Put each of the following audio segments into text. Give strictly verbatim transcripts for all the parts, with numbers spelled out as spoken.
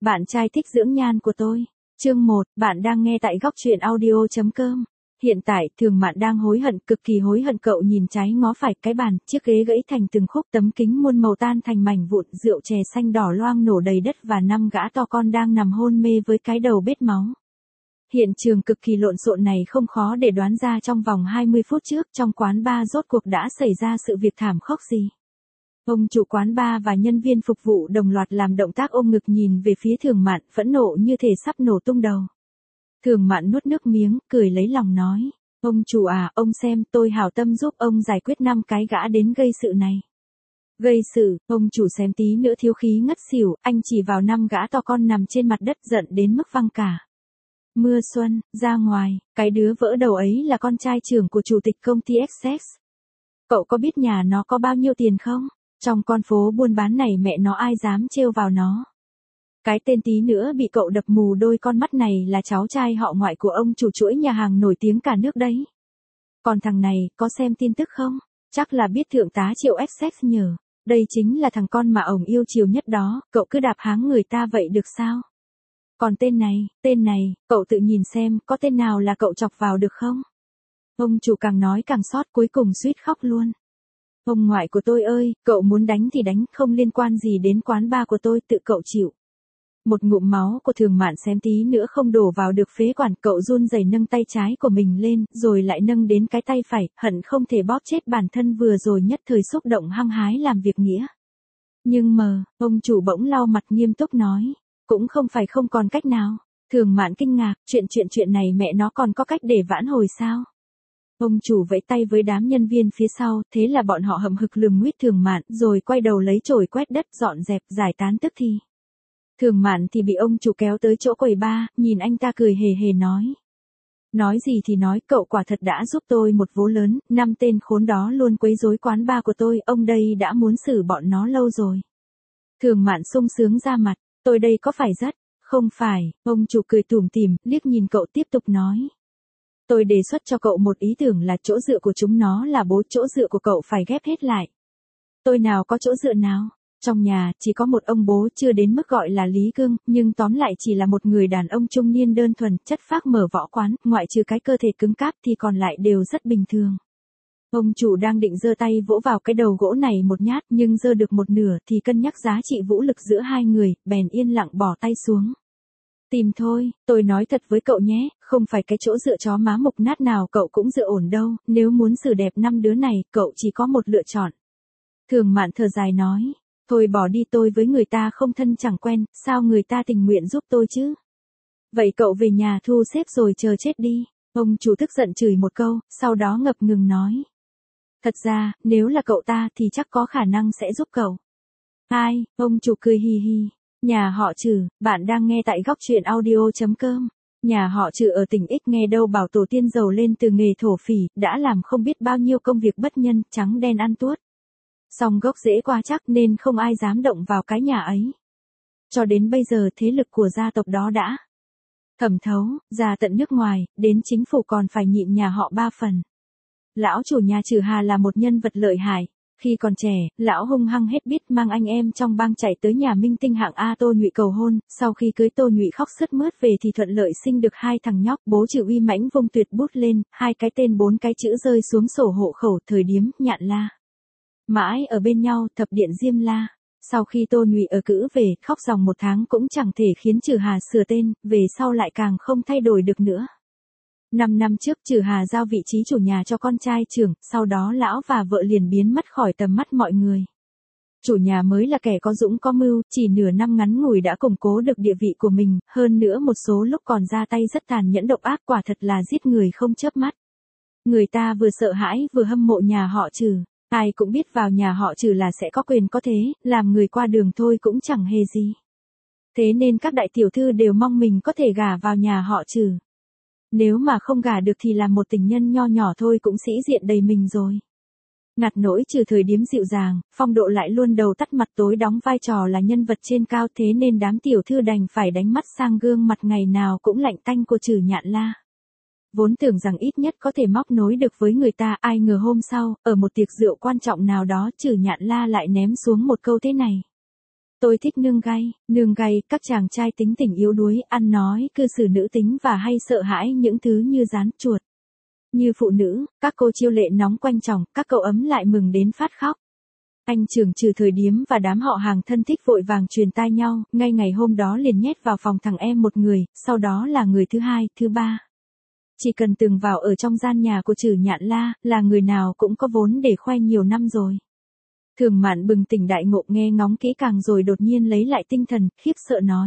Bạn trai thích dưỡng nhan của tôi. Chương một, bạn đang nghe tại góc truyện audio chấm com. Hiện tại, Thường Mạn đang hối hận, cực kỳ hối hận. Cậu nhìn trái ngó phải, cái bàn, chiếc ghế gãy thành từng khúc, tấm kính muôn màu tan thành mảnh vụn, rượu chè xanh đỏ loang nổ đầy đất và năm gã to con đang nằm hôn mê với cái đầu bết máu. Hiện trường cực kỳ lộn xộn này không khó để đoán ra trong vòng hai mươi phút trước trong quán bar rốt cuộc đã xảy ra sự việc thảm khốc gì. Ông chủ quán bar và nhân viên phục vụ đồng loạt làm động tác ôm ngực nhìn về phía Thường Mạn, phẫn nộ như thể sắp nổ tung đầu. Thường Mạn nuốt nước miếng, cười lấy lòng nói, ông chủ à, ông xem, tôi hảo tâm giúp ông giải quyết năm cái gã đến gây sự này. Gây sự, ông chủ xem tí nữa thiếu khí ngất xỉu, anh chỉ vào năm gã to con nằm trên mặt đất giận đến mức văng cả. Mưa Xuân, ra ngoài, cái đứa vỡ đầu ấy là con trai trưởng của chủ tịch công ty Essex. Cậu có biết nhà nó có bao nhiêu tiền không? Trong con phố buôn bán này mẹ nó ai dám trêu vào nó. Cái tên tí nữa bị cậu đập mù đôi con mắt này là cháu trai họ ngoại của ông chủ chuỗi nhà hàng nổi tiếng cả nước đấy. Còn thằng này, có xem tin tức không? Chắc là biết thượng tá Triệu Essex nhờ. Đây chính là thằng con mà ổng yêu chiều nhất đó, cậu cứ đạp háng người ta vậy được sao? Còn tên này, tên này, cậu tự nhìn xem, có tên nào là cậu chọc vào được không? Ông chủ càng nói càng xót, cuối cùng suýt khóc luôn. Ông ngoại của tôi ơi, cậu muốn đánh thì đánh, không liên quan gì đến quán bar của tôi, tự cậu chịu. Một ngụm máu của Thường Mạn xém tí nữa không đổ vào được phế quản, cậu run rẩy nâng tay trái của mình lên, rồi lại nâng đến cái tay phải, hận không thể bóp chết bản thân vừa rồi nhất thời xúc động hăng hái làm việc nghĩa. Nhưng mà, ông chủ bỗng lau mặt nghiêm túc nói, cũng không phải không còn cách nào. Thường Mạn kinh ngạc, chuyện chuyện chuyện này mẹ nó còn có cách để vãn hồi sao? Ông chủ vẫy tay với đám nhân viên phía sau, thế là bọn họ hậm hực lườm nguýt Thường Mạn, rồi quay đầu lấy chổi quét đất dọn dẹp, giải tán tức thì. Thường Mạn thì bị ông chủ kéo tới chỗ quầy bar, nhìn anh ta cười hề hề nói. Nói gì thì nói, cậu quả thật đã giúp tôi một vố lớn, năm tên khốn đó luôn quấy rối quán bar của tôi, ông đây đã muốn xử bọn nó lâu rồi. Thường Mạn sung sướng ra mặt, tôi đây có phải rất, không phải, ông chủ cười tủm tỉm, liếc nhìn cậu tiếp tục nói. Tôi đề xuất cho cậu một ý tưởng là chỗ dựa của chúng nó là bố, chỗ dựa của cậu phải ghép hết lại. Tôi nào có chỗ dựa nào? Trong nhà, chỉ có một ông bố, chưa đến mức gọi là Lý Cương, nhưng tóm lại chỉ là một người đàn ông trung niên đơn thuần, chất phác mở võ quán, ngoại trừ cái cơ thể cứng cáp thì còn lại đều rất bình thường. Ông chủ đang định giơ tay vỗ vào cái đầu gỗ này một nhát, nhưng giơ được một nửa thì cân nhắc giá trị vũ lực giữa hai người, bèn yên lặng bỏ tay xuống. Tìm thôi, tôi nói thật với cậu nhé, không phải cái chỗ dựa chó má mục nát nào cậu cũng dựa ổn đâu, nếu muốn xử đẹp năm đứa này, cậu chỉ có một lựa chọn. Thường Mạn thở dài nói, thôi bỏ đi, tôi với người ta không thân chẳng quen, sao người ta tình nguyện giúp tôi chứ? Vậy cậu về nhà thu xếp rồi chờ chết đi. Ông chủ tức giận chửi một câu, sau đó ngập ngừng nói. Thật ra, nếu là cậu ta thì chắc có khả năng sẽ giúp cậu. Ai, ông chủ cười hì hì. Nhà họ Trừ, bạn đang nghe tại góc truyện audio chấm com. Nhà họ Trừ ở tỉnh X nghe đâu bảo tổ tiên giàu lên từ nghề thổ phỉ, đã làm không biết bao nhiêu công việc bất nhân, trắng đen ăn tuốt. Song gốc rễ quá chắc nên không ai dám động vào cái nhà ấy. Cho đến bây giờ thế lực của gia tộc đó đã thẩm thấu, ra tận nước ngoài, đến chính phủ còn phải nhịn nhà họ ba phần. Lão chủ nhà Trừ Hà là một nhân vật lợi hại. Khi còn trẻ, lão hung hăng hết biết, mang anh em trong bang chạy tới nhà minh tinh hạng A Tô Nhụy cầu hôn, sau khi cưới Tô Nhụy khóc sướt mướt về thì thuận lợi sinh được hai thằng nhóc, bố Trừ uy mãnh vung tuyệt bút lên, hai cái tên bốn cái chữ rơi xuống sổ hộ khẩu, thời điếm, Nhạn La. Mãi ở bên nhau, thập điện Diêm La. Sau khi Tô Nhụy ở cữ về, khóc dòng một tháng cũng chẳng thể khiến Trừ Hà sửa tên, về sau lại càng không thay đổi được nữa. Năm năm trước Trừ Hà giao vị trí chủ nhà cho con trai trưởng, sau đó lão và vợ liền biến mất khỏi tầm mắt mọi người. Chủ nhà mới là kẻ có dũng có mưu, chỉ nửa năm ngắn ngủi đã củng cố được địa vị của mình, hơn nữa một số lúc còn ra tay rất tàn nhẫn độc ác, quả thật là giết người không chớp mắt. Người ta vừa sợ hãi vừa hâm mộ nhà họ Trừ, ai cũng biết vào nhà họ Trừ là sẽ có quyền có thế, làm người qua đường thôi cũng chẳng hề gì. Thế nên các đại tiểu thư đều mong mình có thể gả vào nhà họ Trừ. Nếu mà không gả được thì làm một tình nhân nho nhỏ thôi cũng sĩ diện đầy mình rồi. Ngặt nỗi Trừ thời điếm dịu dàng, phong độ lại luôn đầu tắt mặt tối, đóng vai trò là nhân vật trên cao, thế nên đám tiểu thư đành phải đánh mắt sang gương mặt ngày nào cũng lạnh tanh của Trừ Nhạn La. Vốn tưởng rằng ít nhất có thể móc nối được với người ta, ai ngờ hôm sau, ở một tiệc rượu quan trọng nào đó Trừ Nhạn La lại ném xuống một câu thế này. Tôi thích nương gay, nương gay, các chàng trai tính tình yếu đuối, ăn nói, cư xử nữ tính và hay sợ hãi những thứ như rán chuột. Như phụ nữ, các cô chiêu lệ nóng quanh chồng, các cậu ấm lại mừng đến phát khóc. Anh trưởng trừ thời điếm và đám họ hàng thân thích vội vàng truyền tai nhau, ngay ngày hôm đó liền nhét vào phòng thằng em một người, sau đó là người thứ hai, thứ ba. Chỉ cần từng vào ở trong gian nhà của Trử Nhạn La, là người nào cũng có vốn để khoe nhiều năm rồi. Thường Mạn bừng tỉnh đại ngộ nghe ngóng kỹ càng rồi đột nhiên lấy lại tinh thần, khiếp sợ nói.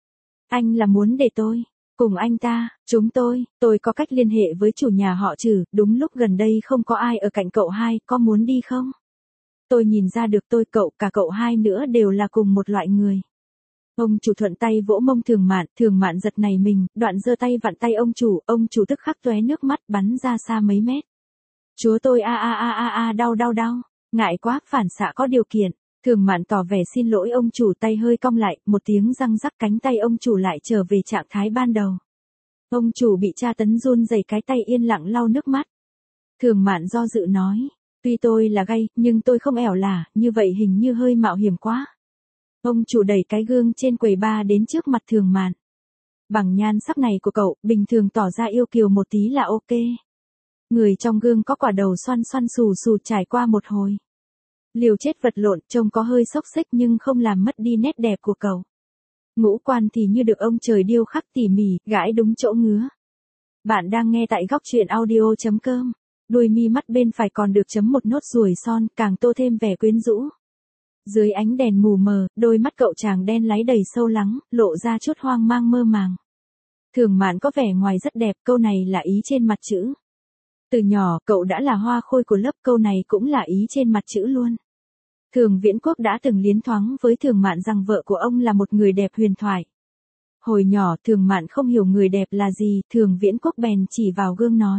Anh là muốn để tôi, cùng anh ta, chúng tôi, tôi có cách liên hệ với chủ nhà họ Trử, đúng lúc gần đây không có ai ở cạnh cậu hai, có muốn đi không? Tôi nhìn ra được tôi cậu cả cậu hai nữa đều là cùng một loại người. Ông chủ thuận tay vỗ mông Thường Mạn, Thường Mạn giật nảy mình, đoạn giơ tay vặn tay ông chủ, ông chủ tức khắc tóe nước mắt bắn ra xa mấy mét. Chúa tôi a a a a a đau đau đau, ngại quá, phản xạ có điều kiện. Thường Mạn tỏ vẻ xin lỗi ông chủ, tay hơi cong lại, một tiếng răng rắc cánh tay ông chủ lại trở về trạng thái ban đầu. Ông chủ bị tra tấn run rẩy cái tay yên lặng lau nước mắt. Thường Mạn do dự nói, tuy tôi là gay, nhưng tôi không ẻo lả, như vậy hình như hơi mạo hiểm quá. Ông chủ đẩy cái gương trên quầy bar đến trước mặt Thường Mạn. Bằng nhan sắc này của cậu, bình thường tỏ ra yêu kiều một tí là ok. Người trong gương có quả đầu xoăn xoăn xù xù trải qua một hồi. Liều chết vật lộn, trông có hơi xốc xếch nhưng không làm mất đi nét đẹp của cậu. Ngũ quan thì như được ông trời điêu khắc tỉ mỉ, gãi đúng chỗ ngứa. Bạn đang nghe tại góc truyện audio chấm com. Đuôi mi mắt bên phải còn được chấm một nốt ruồi son, càng tô thêm vẻ quyến rũ. Dưới ánh đèn mù mờ, đôi mắt cậu chàng đen láy đầy sâu lắng, lộ ra chút hoang mang mơ màng. Thường Mạn có vẻ ngoài rất đẹp, câu này là ý trên mặt chữ. Từ nhỏ, cậu đã là hoa khôi của lớp, câu này cũng là ý trên mặt chữ luôn. Thường Viễn Quốc đã từng liến thoáng với Thường Mạn rằng vợ của ông là một người đẹp huyền thoại. Hồi nhỏ, Thường Mạn không hiểu người đẹp là gì, Thường Viễn Quốc bèn chỉ vào gương nói.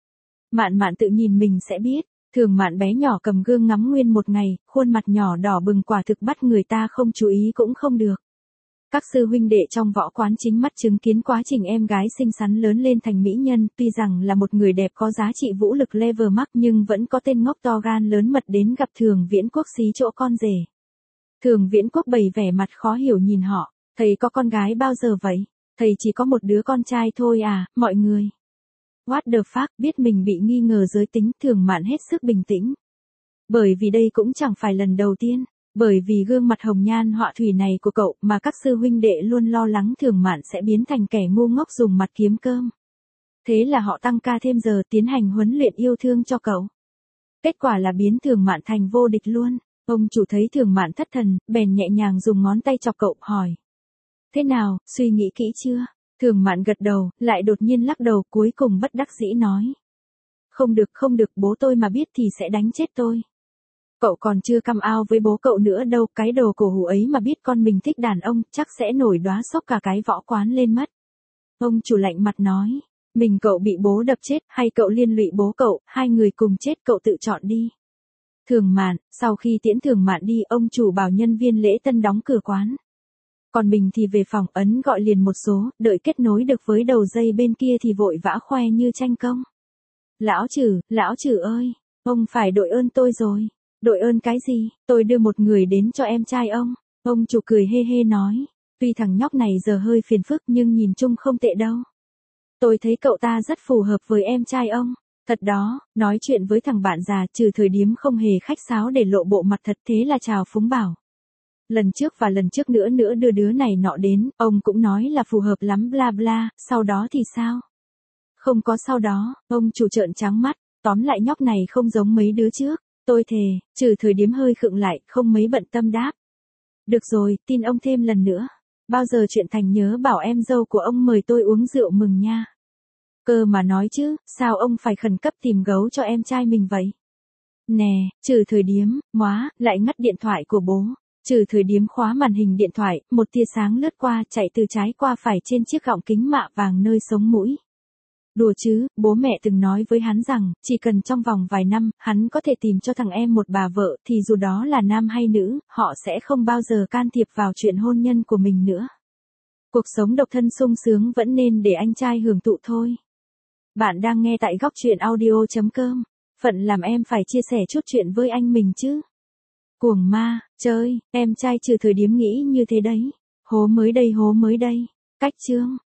Mạn Mạn tự nhìn mình sẽ biết. Thường Mạn bé nhỏ cầm gương ngắm nguyên một ngày, khuôn mặt nhỏ đỏ bừng quả thực bắt người ta không chú ý cũng không được. Các sư huynh đệ trong võ quán chính mắt chứng kiến quá trình em gái xinh xắn lớn lên thành mỹ nhân, tuy rằng là một người đẹp có giá trị vũ lực level max nhưng vẫn có tên ngốc to gan lớn mật đến gặp Thường Viễn Quốc xí chỗ con rể. Thường Viễn Quốc bày vẻ mặt khó hiểu nhìn họ, thầy có con gái bao giờ vậy? Thầy chỉ có một đứa con trai thôi à, mọi người. What the fuck, biết mình bị nghi ngờ giới tính, Thường Mạn hết sức bình tĩnh. Bởi vì đây cũng chẳng phải lần đầu tiên, bởi vì gương mặt hồng nhan họa thủy này của cậu mà các sư huynh đệ luôn lo lắng Thường Mạn sẽ biến thành kẻ ngu ngốc dùng mặt kiếm cơm. Thế là họ tăng ca thêm giờ tiến hành huấn luyện yêu thương cho cậu. Kết quả là biến Thường Mạn thành vô địch luôn. Ông chủ thấy Thường Mạn thất thần, bèn nhẹ nhàng dùng ngón tay chọc cậu, hỏi. Thế nào, suy nghĩ kỹ chưa? Thường Mạn gật đầu, lại đột nhiên lắc đầu, cuối cùng bất đắc dĩ nói. Không được không được, bố tôi mà biết thì sẽ đánh chết tôi. Cậu còn chưa come out với bố cậu nữa đâu, cái đồ cổ hủ ấy mà biết con mình thích đàn ông, chắc sẽ nổi đóa sốc cả cái võ quán lên mất. Ông chủ lạnh mặt nói, mình cậu bị bố đập chết, hay cậu liên lụy bố cậu, hai người cùng chết, cậu tự chọn đi. Thường Mạn, sau khi tiễn Thường Mạn đi, ông chủ bảo nhân viên lễ tân đóng cửa quán. Còn mình thì về phòng ấn gọi liền một số, đợi kết nối được với đầu dây bên kia thì vội vã khoe như tranh công. Lão Trử, lão Trử ơi, ông phải đội ơn tôi rồi. Đội ơn cái gì, tôi đưa một người đến cho em trai ông. Ông chủ cười hê hê nói, tuy thằng nhóc này giờ hơi phiền phức nhưng nhìn chung không tệ đâu. Tôi thấy cậu ta rất phù hợp với em trai ông. Thật đó, nói chuyện với thằng bạn già Trừ thời điếm không hề khách sáo để lộ bộ mặt thật, thế là chào phúng bảo. Lần trước và lần trước nữa nữa đưa đứa này nọ đến, ông cũng nói là phù hợp lắm bla bla, sau đó thì sao? Không có sau đó, ông chủ trợn trắng mắt, tóm lại nhóc này không giống mấy đứa trước, tôi thề. Trừ thời điếm hơi khựng lại, không mấy bận tâm đáp. Được rồi, tin ông thêm lần nữa. Bao giờ chuyện thành nhớ bảo em dâu của ông mời tôi uống rượu mừng nha. Cơ mà nói chứ, sao ông phải khẩn cấp tìm gấu cho em trai mình vậy? Nè, Trừ thời điếm, móa, lại ngắt điện thoại của bố. Trừ thời điếm khóa màn hình điện thoại, một tia sáng lướt qua, chạy từ trái qua phải trên chiếc gọng kính mạ vàng nơi sống mũi. Đùa chứ, bố mẹ từng nói với hắn rằng, chỉ cần trong vòng vài năm, hắn có thể tìm cho thằng em một bà vợ, thì dù đó là nam hay nữ, họ sẽ không bao giờ can thiệp vào chuyện hôn nhân của mình nữa. Cuộc sống độc thân sung sướng vẫn nên để anh trai hưởng thụ thôi. Bạn đang nghe tại góc truyện audio chấm com. Phận làm em phải chia sẻ chút chuyện với anh mình chứ. Cuồng ma, chơi, em trai trừ thời điểm nghĩ như thế đấy. Hố mới đây hố mới đây. Cách chương.